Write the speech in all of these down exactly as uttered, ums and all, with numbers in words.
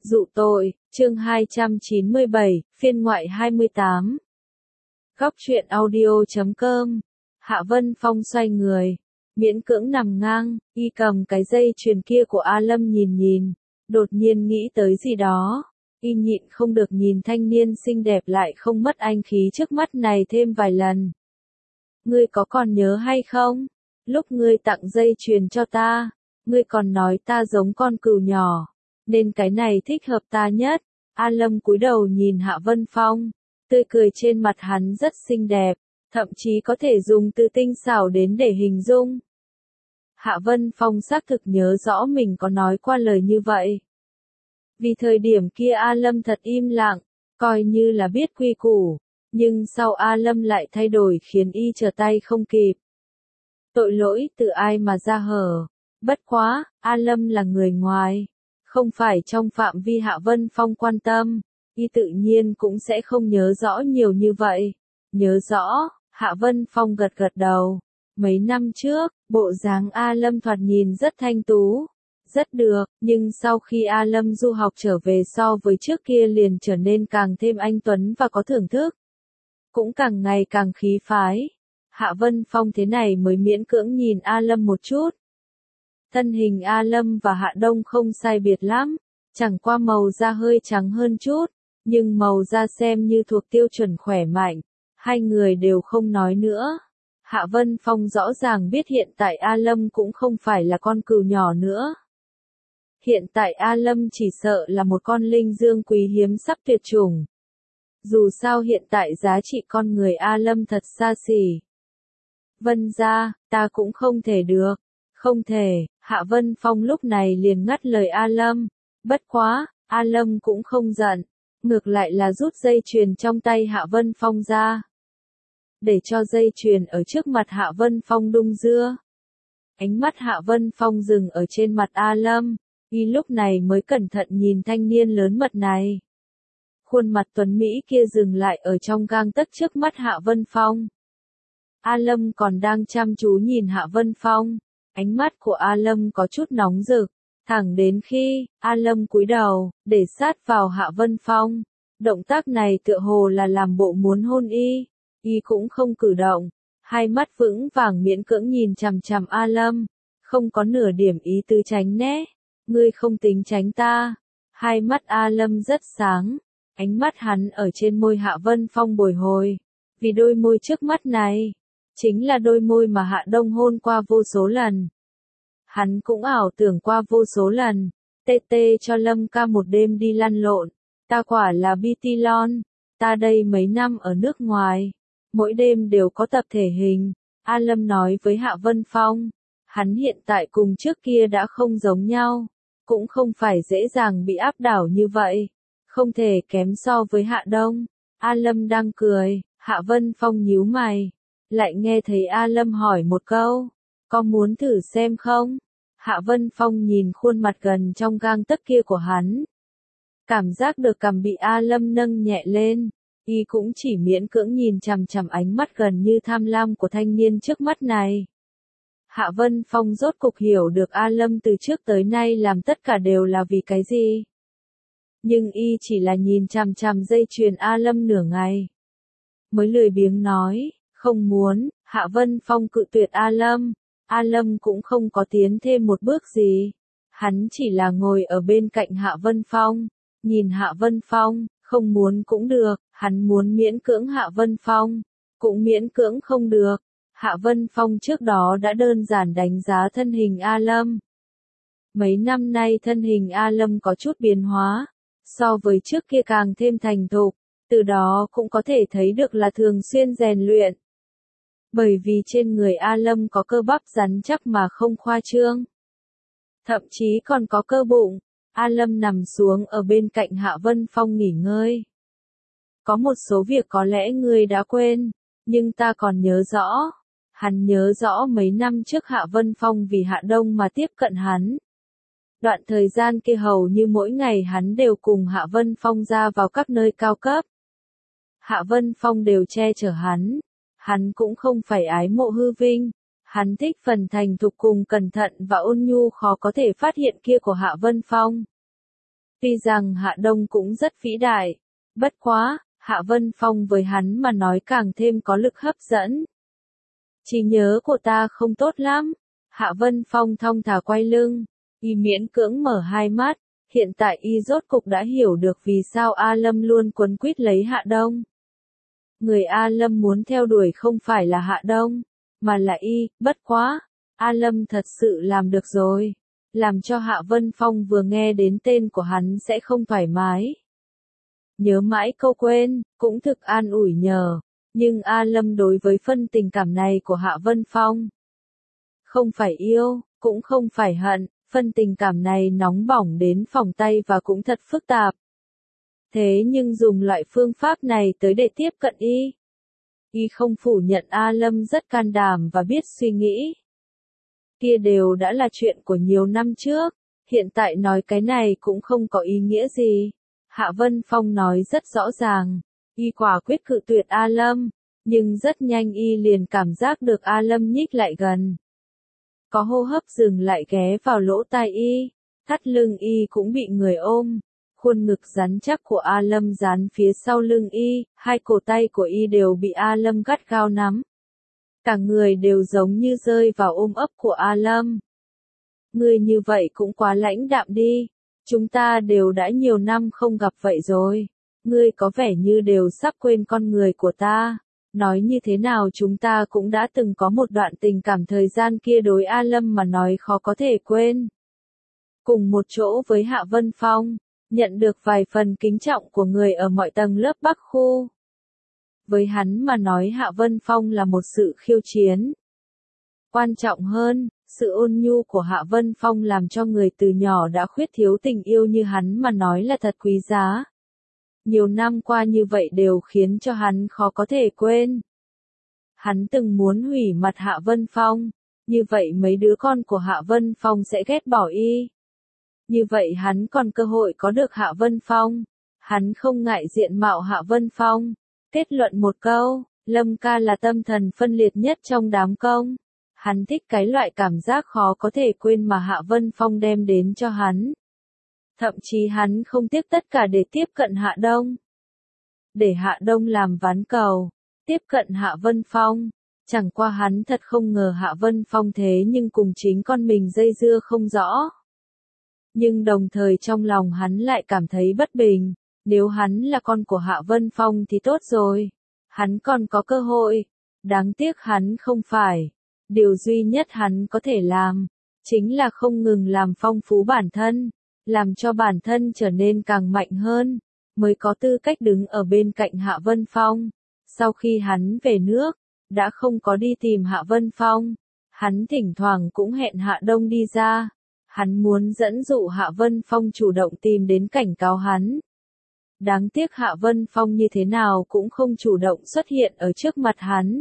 Dụ tội, chương hai trăm chín mươi bảy, phiên ngoại hai mươi tám. Góc truyện audio chấm com. Hạ Vân Phong xoay người, miễn cưỡng nằm ngang, y cầm cái dây chuyền kia của A Lâm nhìn nhìn, đột nhiên nghĩ tới gì đó, y nhịn không được nhìn thanh niên xinh đẹp lại không mất anh khí trước mắt này thêm vài lần. Ngươi có còn nhớ hay không? Lúc ngươi tặng dây chuyền cho ta, ngươi còn nói ta giống con cừu nhỏ, nên cái này thích hợp ta nhất. A Lâm cúi đầu nhìn Hạ Vân Phong, tươi cười trên mặt hắn rất xinh đẹp, thậm chí có thể dùng từ tinh xảo đến để hình dung. Hạ Vân Phong xác thực nhớ rõ mình có nói qua lời như vậy. Vì thời điểm kia A Lâm thật im lặng, coi như là biết quy củ, nhưng sau A Lâm lại thay đổi khiến y trở tay không kịp. Tội lỗi từ ai mà ra hở, bất quá, A Lâm là người ngoài, không phải trong phạm vi Hạ Vân Phong quan tâm, y tự nhiên cũng sẽ không nhớ rõ nhiều như vậy. Nhớ rõ, Hạ Vân Phong gật gật đầu. Mấy năm trước, bộ dáng A Lâm thoạt nhìn rất thanh tú, rất được, nhưng sau khi A Lâm du học trở về so với trước kia liền trở nên càng thêm anh tuấn và có thưởng thức, cũng càng ngày càng khí phái. Hạ Vân Phong thế này mới miễn cưỡng nhìn A Lâm một chút. Thân hình A Lâm và Hạ Đông không sai biệt lắm, chẳng qua màu da hơi trắng hơn chút, nhưng màu da xem như thuộc tiêu chuẩn khỏe mạnh, hai người đều không nói nữa. Hạ Vân Phong rõ ràng biết hiện tại A Lâm cũng không phải là con cừu nhỏ nữa. Hiện tại A Lâm chỉ sợ là một con linh dương quý hiếm sắp tuyệt chủng. Dù sao hiện tại giá trị con người A Lâm thật xa xỉ. Vân gia, ta cũng không thể được. Không thể, Hạ Vân Phong lúc này liền ngắt lời A Lâm. Bất quá, A Lâm cũng không giận, ngược lại là rút dây chuyền trong tay Hạ Vân Phong ra, để cho dây chuyền ở trước mặt Hạ Vân Phong đung đưa. Ánh mắt Hạ Vân Phong dừng ở trên mặt A Lâm, y lúc này mới cẩn thận nhìn thanh niên lớn mật này. Khuôn mặt tuấn Mỹ kia dừng lại ở trong gang tấc trước mắt Hạ Vân Phong. A Lâm còn đang chăm chú nhìn Hạ Vân Phong, ánh mắt của A Lâm có chút nóng rực, thẳng đến khi A Lâm cúi đầu, để sát vào Hạ Vân Phong. Động tác này tựa hồ là làm bộ muốn hôn y, y cũng không cử động, hai mắt vững vàng miễn cưỡng nhìn chằm chằm A Lâm, không có nửa điểm ý tứ tránh né. Ngươi không tính tránh ta. Hai mắt A Lâm rất sáng, ánh mắt hắn ở trên môi Hạ Vân Phong bồi hồi, vì đôi môi trước mắt này chính là đôi môi mà Hạ Đông hôn qua vô số lần. Hắn cũng ảo tưởng qua vô số lần, tê tê cho Lâm ca một đêm đi lăn lộn, ta quả là Bitilon, ta đây mấy năm ở nước ngoài, mỗi đêm đều có tập thể hình. A Lâm nói với Hạ Vân Phong, hắn hiện tại cùng trước kia đã không giống nhau, cũng không phải dễ dàng bị áp đảo như vậy, không thể kém so với Hạ Đông. A Lâm đang cười, Hạ Vân Phong nhíu mày, lại nghe thấy A Lâm hỏi một câu, có muốn thử xem không? Hạ Vân Phong nhìn khuôn mặt gần trong gang tấc kia của hắn, cảm giác được cằm bị A Lâm nâng nhẹ lên, y cũng chỉ miễn cưỡng nhìn chằm chằm ánh mắt gần như tham lam của thanh niên trước mắt này. Hạ Vân Phong rốt cục hiểu được A Lâm từ trước tới nay làm tất cả đều là vì cái gì. Nhưng y chỉ là nhìn chằm chằm dây chuyền A Lâm nửa ngày, mới lười biếng nói, không muốn. Hạ Vân Phong cự tuyệt A Lâm, A Lâm cũng không có tiến thêm một bước gì, hắn chỉ là ngồi ở bên cạnh Hạ Vân Phong, nhìn Hạ Vân Phong, không muốn cũng được, hắn muốn miễn cưỡng Hạ Vân Phong, cũng miễn cưỡng không được. Hạ Vân Phong trước đó đã đơn giản đánh giá thân hình A Lâm. Mấy năm nay thân hình A Lâm có chút biến hóa, so với trước kia càng thêm thành thục, từ đó cũng có thể thấy được là thường xuyên rèn luyện. Bởi vì trên người A Lâm có cơ bắp rắn chắc mà không khoa trương, thậm chí còn có cơ bụng. A Lâm nằm xuống ở bên cạnh Hạ Vân Phong nghỉ ngơi. Có một số việc có lẽ ngươi đã quên, nhưng ta còn nhớ rõ. Hắn nhớ rõ mấy năm trước Hạ Vân Phong vì Hạ Đông mà tiếp cận hắn. Đoạn thời gian kia hầu như mỗi ngày hắn đều cùng Hạ Vân Phong ra vào các nơi cao cấp. Hạ Vân Phong đều che chở hắn. Hắn cũng không phải ái mộ hư vinh, hắn thích phần thành thục cùng cẩn thận và ôn nhu khó có thể phát hiện kia của Hạ Vân Phong. Tuy rằng Hạ Đông cũng rất vĩ đại, bất quá, Hạ Vân Phong với hắn mà nói càng thêm có lực hấp dẫn. Trí nhớ của ta không tốt lắm. Hạ Vân Phong thong thả quay lưng, y miễn cưỡng mở hai mắt, hiện tại y rốt cục đã hiểu được vì sao A Lâm luôn quấn quýt lấy Hạ Đông. Người A Lâm muốn theo đuổi không phải là Hạ Đông, mà là y, bất quá, A Lâm thật sự làm được rồi, làm cho Hạ Vân Phong vừa nghe đến tên của hắn sẽ không thoải mái. Nhớ mãi câu quên, cũng thực an ủi nhờ, nhưng A Lâm đối với phân tình cảm này của Hạ Vân Phong, không phải yêu, cũng không phải hận, phân tình cảm này nóng bỏng đến phòng tay và cũng thật phức tạp. Thế nhưng dùng loại phương pháp này tới để tiếp cận y. Y không phủ nhận A Lâm rất can đảm và biết suy nghĩ. Kia đều đã là chuyện của nhiều năm trước, hiện tại nói cái này cũng không có ý nghĩa gì. Hạ Vân Phong nói rất rõ ràng, y quả quyết cự tuyệt A Lâm, nhưng rất nhanh y liền cảm giác được A Lâm nhích lại gần. Có hô hấp dừng lại ghé vào lỗ tai y, thắt lưng y cũng bị người ôm. Khuôn ngực rắn chắc của A Lâm dán phía sau lưng y, hai cổ tay của y đều bị A Lâm gắt gao nắm. Cả người đều giống như rơi vào ôm ấp của A Lâm. Ngươi như vậy cũng quá lãnh đạm đi, chúng ta đều đã nhiều năm không gặp vậy rồi, ngươi có vẻ như đều sắp quên con người của ta. Nói như thế nào chúng ta cũng đã từng có một đoạn tình cảm thời gian kia đối A Lâm mà nói khó có thể quên. Cùng một chỗ với Hạ Vân Phong, nhận được vài phần kính trọng của người ở mọi tầng lớp Bắc khu. Với hắn mà nói Hạ Vân Phong là một sự khiêu chiến. Quan trọng hơn, sự ôn nhu của Hạ Vân Phong làm cho người từ nhỏ đã khuyết thiếu tình yêu như hắn mà nói là thật quý giá. Nhiều năm qua như vậy đều khiến cho hắn khó có thể quên. Hắn từng muốn hủy mặt Hạ Vân Phong, như vậy mấy đứa con của Hạ Vân Phong sẽ ghét bỏ y. Như vậy hắn còn cơ hội có được Hạ Vân Phong. Hắn không ngại diện mạo Hạ Vân Phong. Kết luận một câu, Lâm ca là tâm thần phân liệt nhất trong đám công. Hắn thích cái loại cảm giác khó có thể quên mà Hạ Vân Phong đem đến cho hắn. Thậm chí hắn không tiếc tất cả để tiếp cận Hạ Đông. Để Hạ Đông làm ván cầu, tiếp cận Hạ Vân Phong. Chẳng qua hắn thật không ngờ Hạ Vân Phong thế nhưng cùng chính con mình dây dưa không rõ. Nhưng đồng thời trong lòng hắn lại cảm thấy bất bình, nếu hắn là con của Hạ Vân Phong thì tốt rồi, hắn còn có cơ hội, đáng tiếc hắn không phải. Điều duy nhất hắn có thể làm, chính là không ngừng làm phong phú bản thân, làm cho bản thân trở nên càng mạnh hơn, mới có tư cách đứng ở bên cạnh Hạ Vân Phong. Sau khi hắn về nước, đã không có đi tìm Hạ Vân Phong, hắn thỉnh thoảng cũng hẹn Hạ Đông đi ra. Hắn muốn dẫn dụ Hạ Vân Phong chủ động tìm đến cảnh cáo hắn. Đáng tiếc Hạ Vân Phong như thế nào cũng không chủ động xuất hiện ở trước mặt hắn.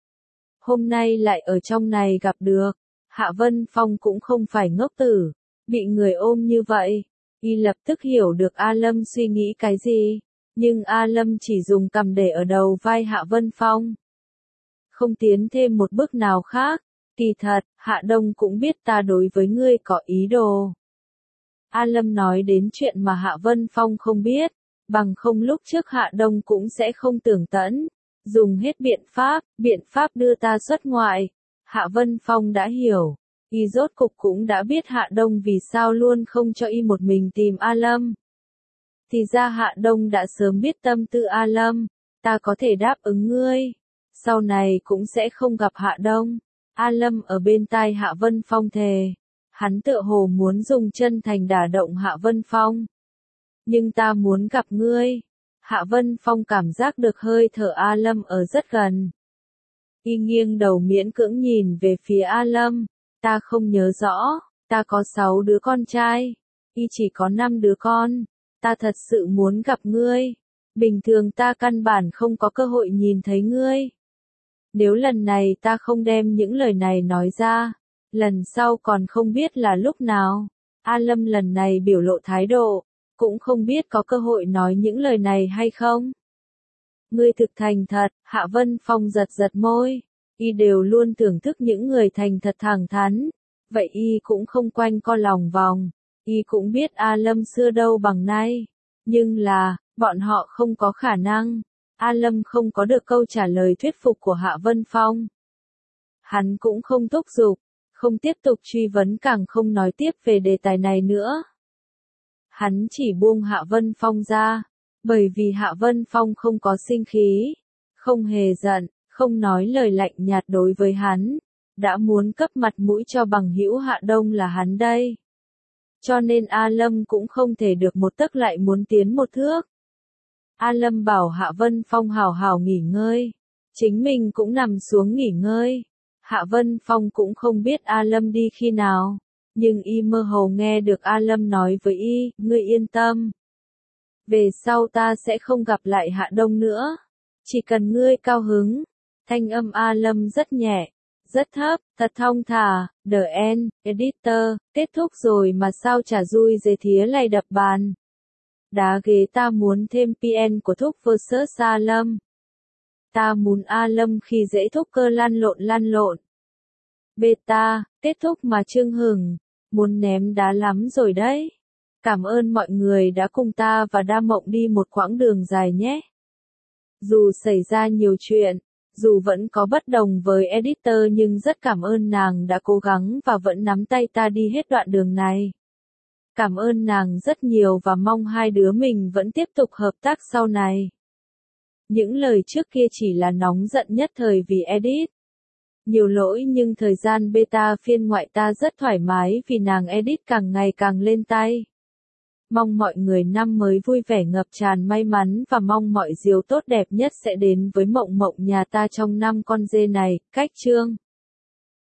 Hôm nay lại ở trong này gặp được, Hạ Vân Phong cũng không phải ngốc tử, bị người ôm như vậy, y lập tức hiểu được A Lâm suy nghĩ cái gì, nhưng A Lâm chỉ dùng cằm để ở đầu vai Hạ Vân Phong. Không tiến thêm một bước nào khác. Kỳ thật, Hạ Đông cũng biết ta đối với ngươi có ý đồ. A Lâm nói đến chuyện mà Hạ Vân Phong không biết, bằng không lúc trước Hạ Đông cũng sẽ không tưởng tẫn, dùng hết biện pháp, biện pháp đưa ta xuất ngoại. Hạ Vân Phong đã hiểu, y rốt cục cũng đã biết Hạ Đông vì sao luôn không cho y một mình tìm A Lâm. Thì ra Hạ Đông đã sớm biết tâm tư A Lâm, ta có thể đáp ứng ngươi, sau này cũng sẽ không gặp Hạ Đông. A Lâm ở bên tai Hạ Vân Phong thề, hắn tựa hồ muốn dùng chân thành đả động Hạ Vân Phong. Nhưng ta muốn gặp ngươi. Hạ Vân Phong cảm giác được hơi thở A Lâm ở rất gần. Y nghiêng đầu miễn cưỡng nhìn về phía A Lâm, ta không nhớ rõ, ta có sáu đứa con trai, y chỉ có năm đứa con, ta thật sự muốn gặp ngươi. Bình thường ta căn bản không có cơ hội nhìn thấy ngươi. Nếu lần này ta không đem những lời này nói ra, lần sau còn không biết là lúc nào. A Lâm lần này biểu lộ thái độ, cũng không biết có cơ hội nói những lời này hay không. Ngươi thực thành thật, Hạ Vân Phong giật giật môi, y đều luôn thưởng thức những người thành thật thẳng thắn, vậy y cũng không quanh co lòng vòng, Y cũng biết A Lâm xưa đâu bằng nay. Nhưng là, bọn họ không có khả năng. A Lâm không có được câu trả lời thuyết phục của Hạ Vân Phong. Hắn cũng không thúc giục, không tiếp tục truy vấn, càng không nói tiếp về đề tài này nữa. Hắn chỉ buông Hạ Vân Phong ra, bởi vì Hạ Vân Phong không có sinh khí, không hề giận, không nói lời lạnh nhạt đối với hắn, đã muốn cấp mặt mũi cho bằng hữu Hạ Đông là hắn đây. Cho nên A Lâm cũng không thể được một tấc lại muốn tiến một thước. A Lâm bảo Hạ Vân Phong hào hào nghỉ ngơi, chính mình cũng nằm xuống nghỉ ngơi. Hạ Vân Phong cũng không biết A Lâm đi khi nào, nhưng y mơ hồ nghe được A Lâm nói với y, ngươi yên tâm. Về sau ta sẽ không gặp lại Hạ Đông nữa, chỉ cần ngươi cao hứng. Thanh âm A Lâm rất nhẹ, rất thấp, thật thong thả. The End, Editor, kết thúc rồi mà sao chả vui dề thía lay đập bàn. Đá ghế ta muốn thêm pê en của thúc versus A Lâm. Ta muốn A Lâm khi dễ thúc cơ lăn lộn lăn lộn. Beta, kết thúc mà Trương Hừng, muốn ném đá lắm rồi đấy. Cảm ơn mọi người đã cùng ta và Đa Mộng đi một quãng đường dài nhé. Dù xảy ra nhiều chuyện, dù vẫn có bất đồng với editor nhưng rất cảm ơn nàng đã cố gắng và vẫn nắm tay ta đi hết đoạn đường này. Cảm ơn nàng rất nhiều và mong hai đứa mình vẫn tiếp tục hợp tác sau này. Những lời trước kia chỉ là nóng giận nhất thời vì edit. Nhiều lỗi nhưng thời gian beta phiên ngoại ta rất thoải mái vì nàng edit càng ngày càng lên tay. Mong mọi người năm mới vui vẻ ngập tràn may mắn và mong mọi điều tốt đẹp nhất sẽ đến với Mộng Mộng nhà ta trong năm con dê này. Cách chương